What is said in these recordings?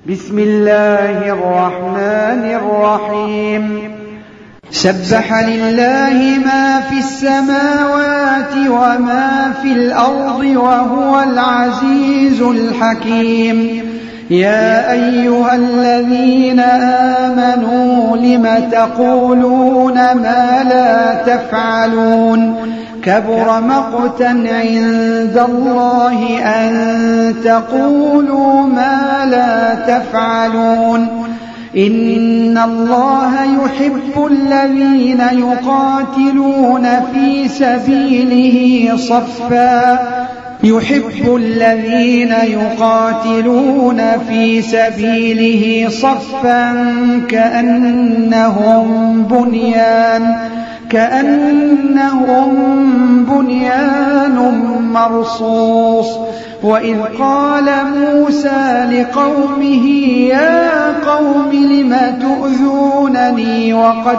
بسم الله الرحمن الرحيم سبح لله ما في السماوات وما في الأرض وهو العزيز الحكيم يا أيها الذين آمنوا لم تقولون ما لا تفعلون كبر مقتا عند الله أن تقولوا ما لا تفعلون إن الله يحب الذين يقاتلون في سبيله صفا كأنهم بنيان مرصوص وإذ قال موسى لقومه يا قوم لم تؤذونني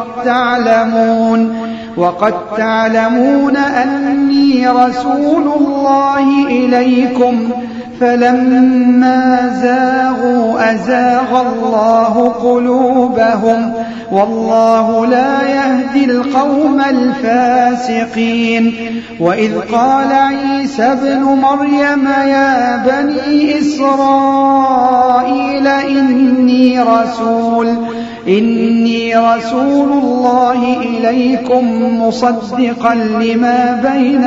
وقد تعلمون أني رسول الله إليكم فلما زاغوا أزاغ الله قلوبهم والله لا يهدي القوم الفاسقين وإذ قال عيسى ابن مريم يا بني إسرائيل إني رسول الله إليكم مصدقا لما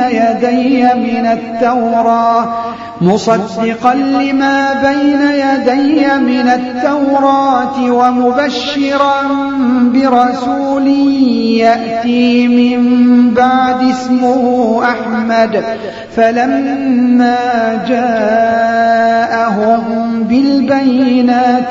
بين يدي من التوراة ومبشرا برسول يأتي من بعد اسمه أحمد فلما جاءهم بالبينات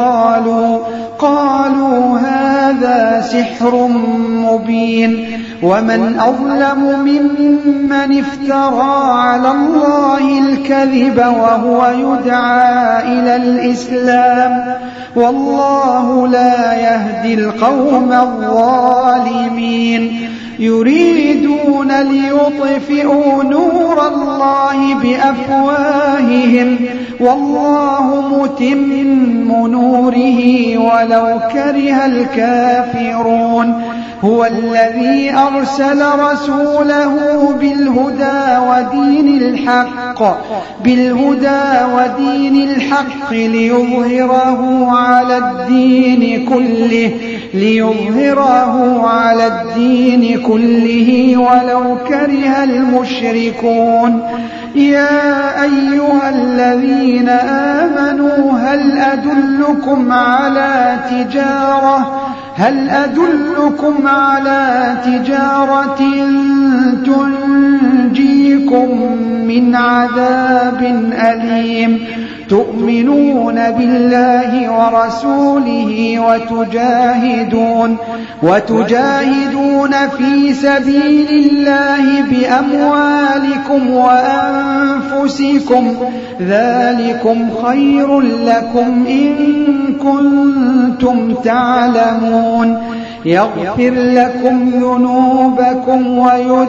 قالوا هذا سحر مبين ومن أظلم ممن افترى على الله الكذب وهو يدعى إلى الإسلام والله لا يهدي القوم الظالمين يريدون ليطفئوا نور الله بأفواههم والله متم نوره ولو كره الكافرون هو الذي أرسل رسوله بالهدى ودين الحق ليظهره على الدين كله ولو كره المشركون يا أيها الذين آمنوا هل أدلكم على تجارة تنجيكم من عذاب أليم تؤمنون بالله ورسوله وتجاهدون في سبيل الله بأموالكم وأنفسكم ذلكم خير لكم إن كنتم تعلمون يغفر لكم ذنوبكم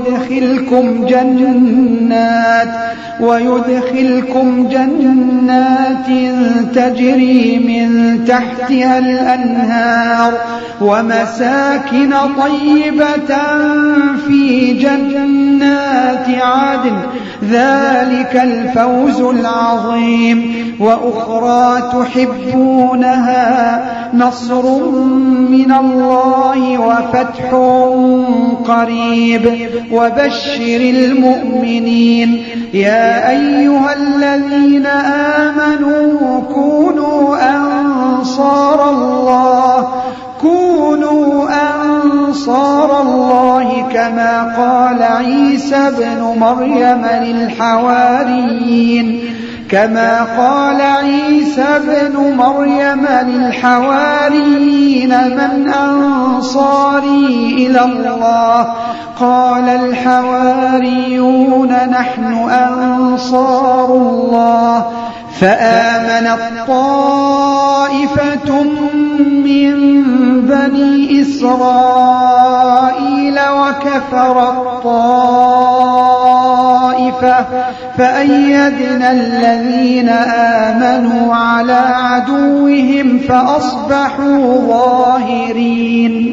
ويدخلكم جنات تجري من تحتها الأنهار ومساكن طيبة في جنات عدن ذلك الفوز العظيم وأخرى تحبونها نصر من الله وفتح قريب وبشر المؤمنين يا أيها الذين آمنوا كونوا أنصار الله كما قال عيسى ابن مريم للحواريين من أنصاري إلى الله قال الحواريون نحن أنصار الله فآمنت طائفة من بني إسرائيل وكفرت طائفة صُحُفًا فَأَيَّدْنَا الَّذِينَ آمَنُوا عَلَىٰ عَدُوِّهِمْ فَأَصْبَحُوا ظَاهِرِينَ